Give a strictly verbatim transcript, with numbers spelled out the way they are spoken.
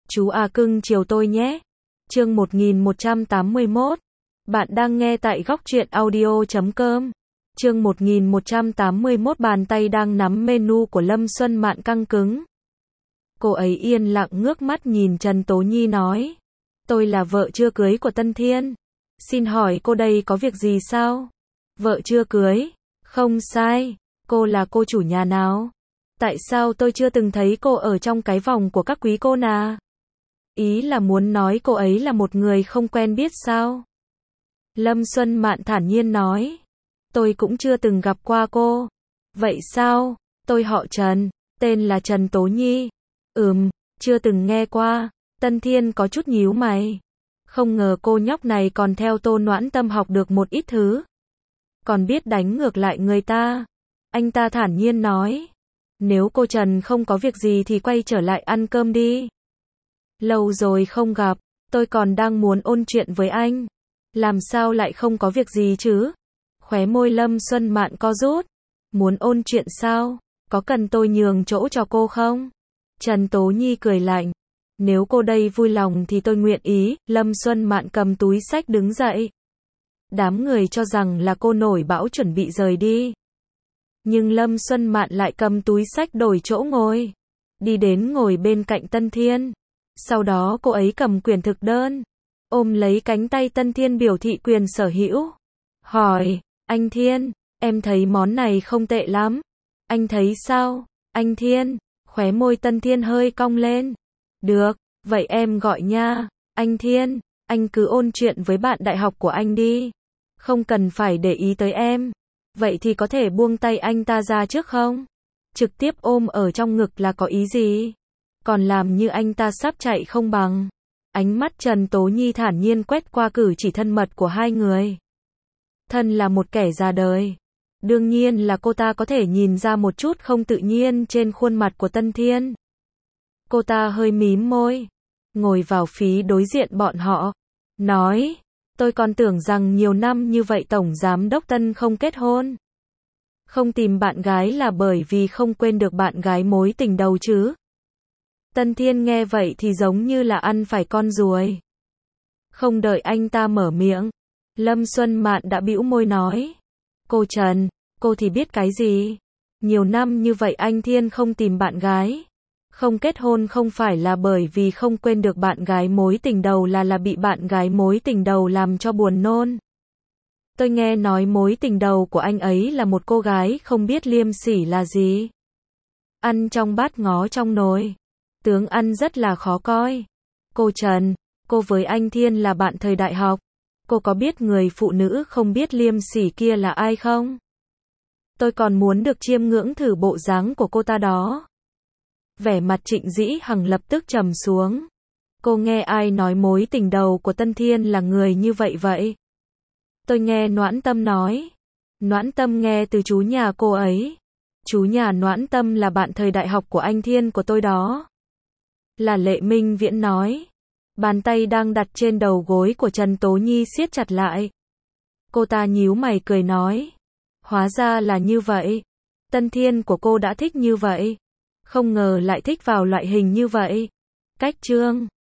Chú à cưng chiều tôi nhé. Chương một nghìn một trăm tám mươi mốt. Bạn đang nghe tại góc truyện audio chấm com. Chương một nghìn một trăm tám mươi mốt. Bàn tay đang nắm menu của Lâm Xuân Mạn căng cứng. Cô ấy yên lặng ngước mắt nhìn Trần Tố Nhi nói. Tôi là vợ chưa cưới của Tân Thiên. Xin hỏi cô đây có việc gì sao? Vợ chưa cưới? Không sai. Cô là cô chủ nhà nào? Tại sao tôi chưa từng thấy cô ở trong cái vòng của các quý cô nà? Ý là muốn nói cô ấy là một người không quen biết sao? Lâm Xuân Mạn thản nhiên nói. Tôi cũng chưa từng gặp qua cô. Vậy sao? Tôi họ Trần, tên là Trần Tố Nhi. Ừm, chưa từng nghe qua. Tân Thiên có chút nhíu mày. Không ngờ cô nhóc này còn theo Tô Noãn Tâm học được một ít thứ. Còn biết đánh ngược lại người ta. Anh ta thản nhiên nói. Nếu cô Trần không có việc gì thì quay trở lại ăn cơm đi. Lâu rồi không gặp, tôi còn đang muốn ôn chuyện với anh. Làm sao lại không có việc gì chứ? Khóe môi Lâm Xuân Mạn co rút. Muốn ôn chuyện sao? Có cần tôi nhường chỗ cho cô không? Trần Tố Nhi cười lạnh. Nếu cô đây vui lòng thì tôi nguyện ý. Lâm Xuân Mạn cầm túi xách đứng dậy. Đám người cho rằng là cô nổi bão chuẩn bị rời đi. Nhưng Lâm Xuân Mạn lại cầm túi xách đổi chỗ ngồi. Đi đến ngồi bên cạnh Tân Thiên. Sau đó cô ấy cầm quyển thực đơn. Ôm lấy cánh tay Tân Thiên biểu thị quyền sở hữu. Hỏi, anh Thiên, em thấy món này không tệ lắm. Anh thấy sao? Anh Thiên, khóe môi Tân Thiên hơi cong lên. Được, vậy em gọi nha. Anh Thiên, anh cứ ôn chuyện với bạn đại học của anh đi. Không cần phải để ý tới em. Vậy thì có thể buông tay anh ta ra trước không? Trực tiếp ôm ở trong ngực là có ý gì? Còn làm như anh ta sắp chạy không bằng. Ánh mắt Trần Tố Nhi thản nhiên quét qua cử chỉ thân mật của hai người. Thân là một kẻ già đời. Đương nhiên là cô ta có thể nhìn ra một chút không tự nhiên trên khuôn mặt của Tân Thiên. Cô ta hơi mím môi. Ngồi vào phí đối diện bọn họ. Nói. Tôi còn tưởng rằng nhiều năm như vậy Tổng Giám Đốc Tân không kết hôn. Không tìm bạn gái là bởi vì không quên được bạn gái mối tình đầu chứ. Tân Thiên nghe vậy thì giống như là ăn phải con ruồi. Không đợi anh ta mở miệng. Lâm Xuân Mạn đã bĩu môi nói. Cô Trần, cô thì biết cái gì? Nhiều năm như vậy anh Thiên không tìm bạn gái. Không kết hôn không phải là bởi vì không quên được bạn gái mối tình đầu là là bị bạn gái mối tình đầu làm cho buồn nôn. Tôi nghe nói mối tình đầu của anh ấy là một cô gái không biết liêm sỉ là gì. Ăn trong bát ngó trong nồi. Tướng ăn rất là khó coi. Cô Trần, cô với anh Thiên là bạn thời đại học. Cô có biết người phụ nữ không biết liêm sỉ kia là ai không? Tôi còn muốn được chiêm ngưỡng thử bộ dáng của cô ta đó. Vẻ mặt Trịnh Dĩ Hằng lập tức trầm xuống. Cô nghe ai nói mối tình đầu của Tân Thiên là người như vậy vậy? Tôi nghe Noãn Tâm nói. Noãn Tâm nghe từ chú nhà cô ấy. Chú nhà Noãn Tâm là bạn thời đại học của anh Thiên của tôi đó. Là Lệ Minh Viễn nói. Bàn tay đang đặt trên đầu gối của Trần Tố Nhi siết chặt lại. Cô ta nhíu mày cười nói. Hóa ra là như vậy. Tân Thiên của cô đã thích như vậy. Không ngờ lại thích vào loại hình như vậy. Cách chương